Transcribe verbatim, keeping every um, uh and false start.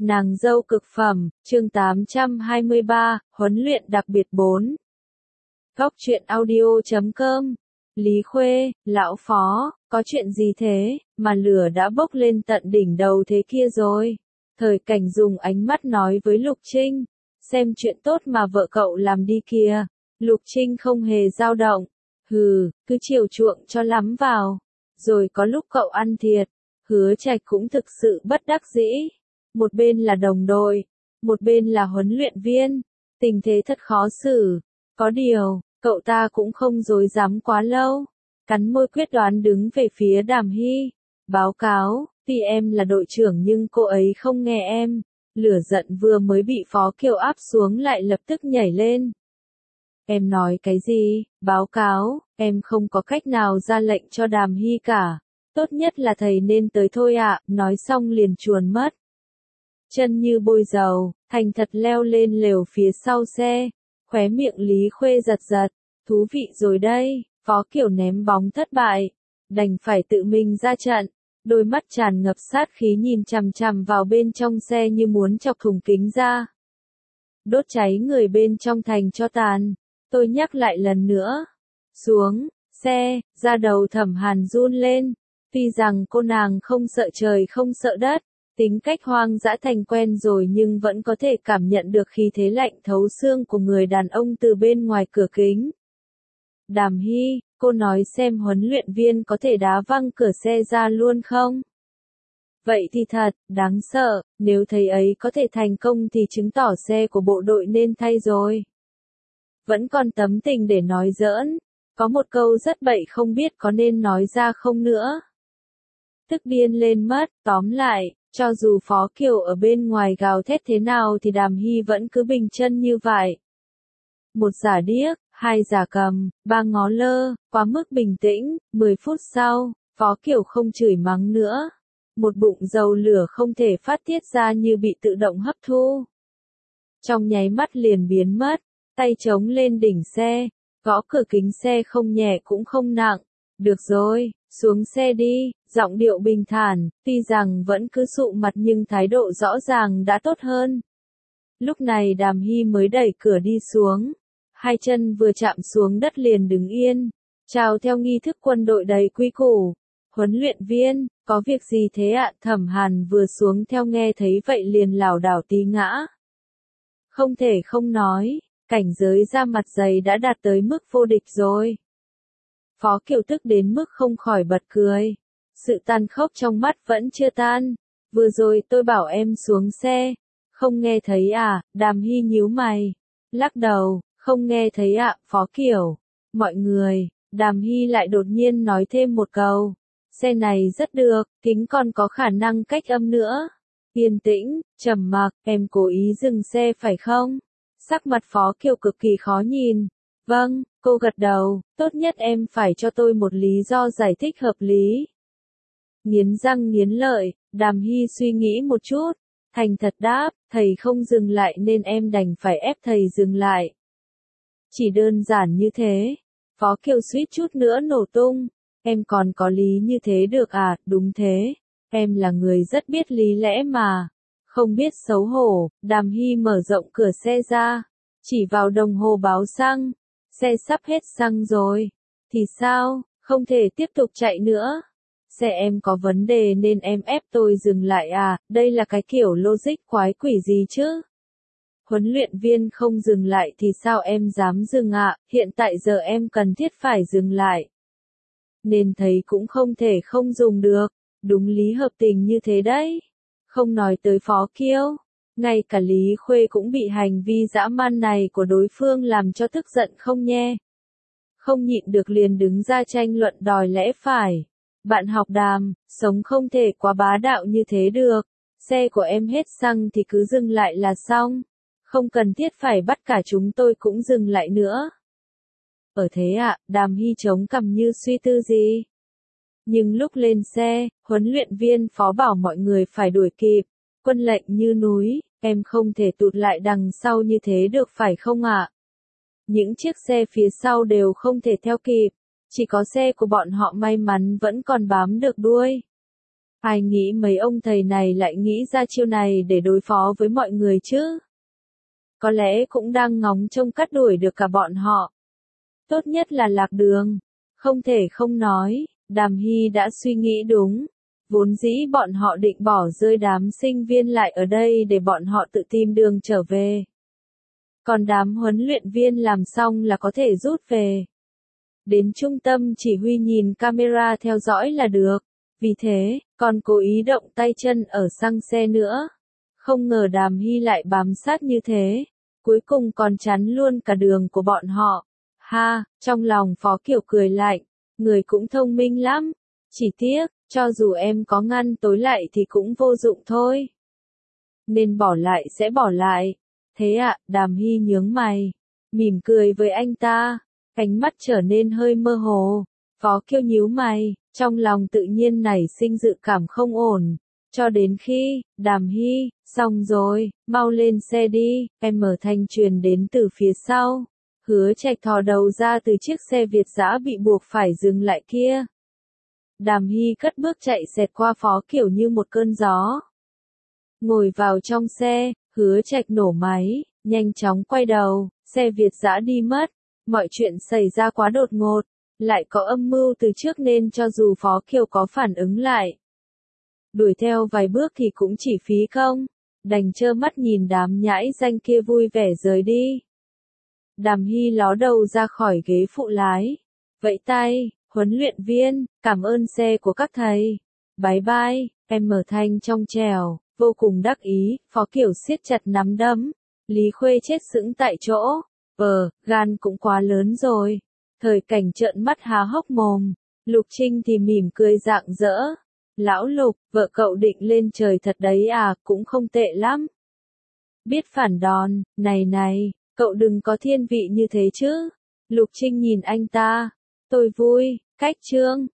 Nàng dâu cực phẩm, chương tám trăm hai mươi ba, huấn luyện đặc biệt bốn. Góc truyện audio chấm com. Lý Khuê, lão phó, có chuyện gì thế, mà lửa đã bốc lên tận đỉnh đầu thế kia rồi. Thời Cảnh dùng ánh mắt nói với Lục Trinh, xem chuyện tốt mà vợ cậu làm đi kìa. Lục Trinh không hề dao động, hừ, cứ chiều chuộng cho lắm vào. Rồi có lúc cậu ăn thiệt, Hứa Trạch cũng thực sự bất đắc dĩ. Một bên là đồng đội, một bên là huấn luyện viên, tình thế thật khó xử. Có điều, cậu ta cũng không dối dám quá lâu, cắn môi quyết đoán đứng về phía Đàm Hy. Báo cáo, tuy em là đội trưởng nhưng cô ấy không nghe em. Lửa giận vừa mới bị Phó Kiều áp xuống lại lập tức nhảy lên. Em nói cái gì? Báo cáo, em không có cách nào ra lệnh cho Đàm Hy cả. Tốt nhất là thầy nên tới thôi ạ, nói xong liền chuồn mất. Chân như bôi dầu, thành thật leo lên lều phía sau xe, khóe miệng Lý Khuê giật giật, thú vị rồi đây, Phó Kiều ném bóng thất bại, đành phải tự mình ra trận, đôi mắt tràn ngập sát khí nhìn chằm chằm vào bên trong xe như muốn chọc thủng kính ra. Đốt cháy người bên trong thành cho tàn, tôi nhắc lại lần nữa, xuống, xe, da đầu Thẩm Hàn run lên, tuy rằng cô nàng không sợ trời không sợ đất. Tính cách hoang dã thành quen rồi nhưng vẫn có thể cảm nhận được khí thế lạnh thấu xương của người đàn ông từ bên ngoài cửa kính. Đàm Hy, cô nói xem huấn luyện viên có thể đá văng cửa xe ra luôn không? Vậy thì thật, đáng sợ, nếu thầy ấy có thể thành công thì chứng tỏ xe của bộ đội nên thay rồi. Vẫn còn tấm tình để nói giỡn, có một câu rất bậy không biết có nên nói ra không nữa. Tức điên lên mất, tóm lại. Cho dù Phó Kiều ở bên ngoài gào thét thế nào thì Đàm Hy vẫn cứ bình chân như vậy. Một giả điếc, hai giả cầm, ba ngó lơ, quá mức bình tĩnh, mười phút sau, Phó Kiều không chửi mắng nữa. Một bụng dầu lửa không thể phát tiết ra như bị tự động hấp thu. Trong nháy mắt liền biến mất, tay chống lên đỉnh xe, gõ cửa kính xe không nhẹ cũng không nặng. Được rồi, xuống xe đi, giọng điệu bình thản, tuy rằng vẫn cứ sụ mặt nhưng thái độ rõ ràng đã tốt hơn. Lúc này Đàm Hy mới đẩy cửa đi xuống, hai chân vừa chạm xuống đất liền đứng yên, chào theo nghi thức quân đội đầy quy củ. Huấn luyện viên, có việc gì thế ạ? Thẩm Hàn vừa xuống theo nghe thấy vậy liền lảo đảo tí ngã. Không thể không nói, cảnh giới ra mặt dày đã đạt tới mức vô địch rồi. Phó Kiều tức đến mức không khỏi bật cười. Sự tàn khốc trong mắt vẫn chưa tan. Vừa rồi tôi bảo em xuống xe. Không nghe thấy à? Đàm Hy nhíu mày. Lắc đầu, không nghe thấy ạ, Phó Kiều. Mọi người, Đàm Hy lại đột nhiên nói thêm một câu. Xe này rất được, kính còn có khả năng cách âm nữa. Yên tĩnh, trầm mặc, em cố ý dừng xe phải không? Sắc mặt Phó Kiều cực kỳ khó nhìn. Vâng, cô gật đầu, tốt nhất em phải cho tôi một lý do giải thích hợp lý. Nghiến răng nghiến lợi, Đàm Hy suy nghĩ một chút, thành thật đáp, thầy không dừng lại nên em đành phải ép thầy dừng lại. Chỉ đơn giản như thế, Phó Kiều suýt chút nữa nổ tung, em còn có lý như thế được à? Đúng thế, em là người rất biết lý lẽ mà, không biết xấu hổ. Đàm Hy mở rộng cửa xe ra, chỉ vào đồng hồ báo xăng. Xe sắp hết xăng rồi. Thì sao, không thể tiếp tục chạy nữa. Xe em có vấn đề nên em ép tôi dừng lại à, đây là cái kiểu logic quái quỷ gì chứ? Huấn luyện viên không dừng lại thì sao em dám dừng ạ, hiện tại giờ em cần thiết phải dừng lại. Nên thấy cũng không thể không dùng được, đúng lý hợp tình như thế đấy. Không nói tới Phó Kiều. Ngay cả Lý Khuê cũng bị hành vi dã man này của đối phương làm cho tức giận không nhe. Không nhịn được liền đứng ra tranh luận đòi lẽ phải. Bạn học Đàm, sống không thể quá bá đạo như thế được. Xe của em hết xăng thì cứ dừng lại là xong. Không cần thiết phải bắt cả chúng tôi cũng dừng lại nữa. Ở thế ạ, à, Đàm Hy chống cằm như suy tư gì. Nhưng lúc lên xe, huấn luyện viên Phó bảo mọi người phải đuổi kịp. Quân lệnh như núi, em không thể tụt lại đằng sau như thế được phải không ạ? Những chiếc xe phía sau đều không thể theo kịp, chỉ có xe của bọn họ may mắn vẫn còn bám được đuôi. Ai nghĩ mấy ông thầy này lại nghĩ ra chiêu này để đối phó với mọi người chứ? Có lẽ cũng đang ngóng trông cắt đuổi được cả bọn họ. Tốt nhất là Lạc Đường. Không thể không nói, Đàm Hy đã suy nghĩ đúng. Vốn dĩ bọn họ định bỏ rơi đám sinh viên lại ở đây để bọn họ tự tìm đường trở về. Còn đám huấn luyện viên làm xong là có thể rút về. Đến trung tâm chỉ huy nhìn camera theo dõi là được. Vì thế, còn cố ý động tay chân ở xăng xe nữa. Không ngờ Đàm Hy lại bám sát như thế. Cuối cùng còn chắn luôn cả đường của bọn họ. Ha, trong lòng Phó Kiều cười lạnh. Người cũng thông minh lắm. Chỉ tiếc, cho dù em có ngăn tối lại thì cũng vô dụng thôi. Nên bỏ lại sẽ bỏ lại. Thế ạ, à, Đàm Hy nhướng mày. Mỉm cười với anh ta. Ánh mắt trở nên hơi mơ hồ. Phó Kiều nhíu mày. Trong lòng tự nhiên nảy sinh dự cảm không ổn. Cho đến khi, Đàm Hy, xong rồi, mau lên xe đi, em mở thanh truyền đến từ phía sau. Hứa Trạch thò đầu ra từ chiếc xe Việt dã bị buộc phải dừng lại kia. Đàm Hy cất bước chạy xẹt qua Phó Kiều như một cơn gió. Ngồi vào trong xe, Hứa Trạch nổ máy, nhanh chóng quay đầu, xe Việt dã đi mất. Mọi chuyện xảy ra quá đột ngột, lại có âm mưu từ trước nên cho dù Phó Kiều có phản ứng lại. Đuổi theo vài bước thì cũng chỉ phí công, đành trơ mắt nhìn đám nhãi danh kia vui vẻ rời đi. Đàm Hy ló đầu ra khỏi ghế phụ lái, vẫy tay, huấn luyện viên, cảm ơn xe của các thầy. Bye bye, em mở thanh trong trèo, vô cùng đắc ý, Phó Kiều siết chặt nắm đấm. Lý Khuê chết sững tại chỗ, ờ, gan cũng quá lớn rồi. Thời Cảnh trợn mắt há hốc mồm, Lục Trinh thì mỉm cười rạng rỡ. Lão Lục, vợ cậu định lên trời thật đấy à, cũng không tệ lắm. Biết phản đòn, này này, cậu đừng có thiên vị như thế chứ. Lục Trinh nhìn anh ta, tôi vui, cách chương.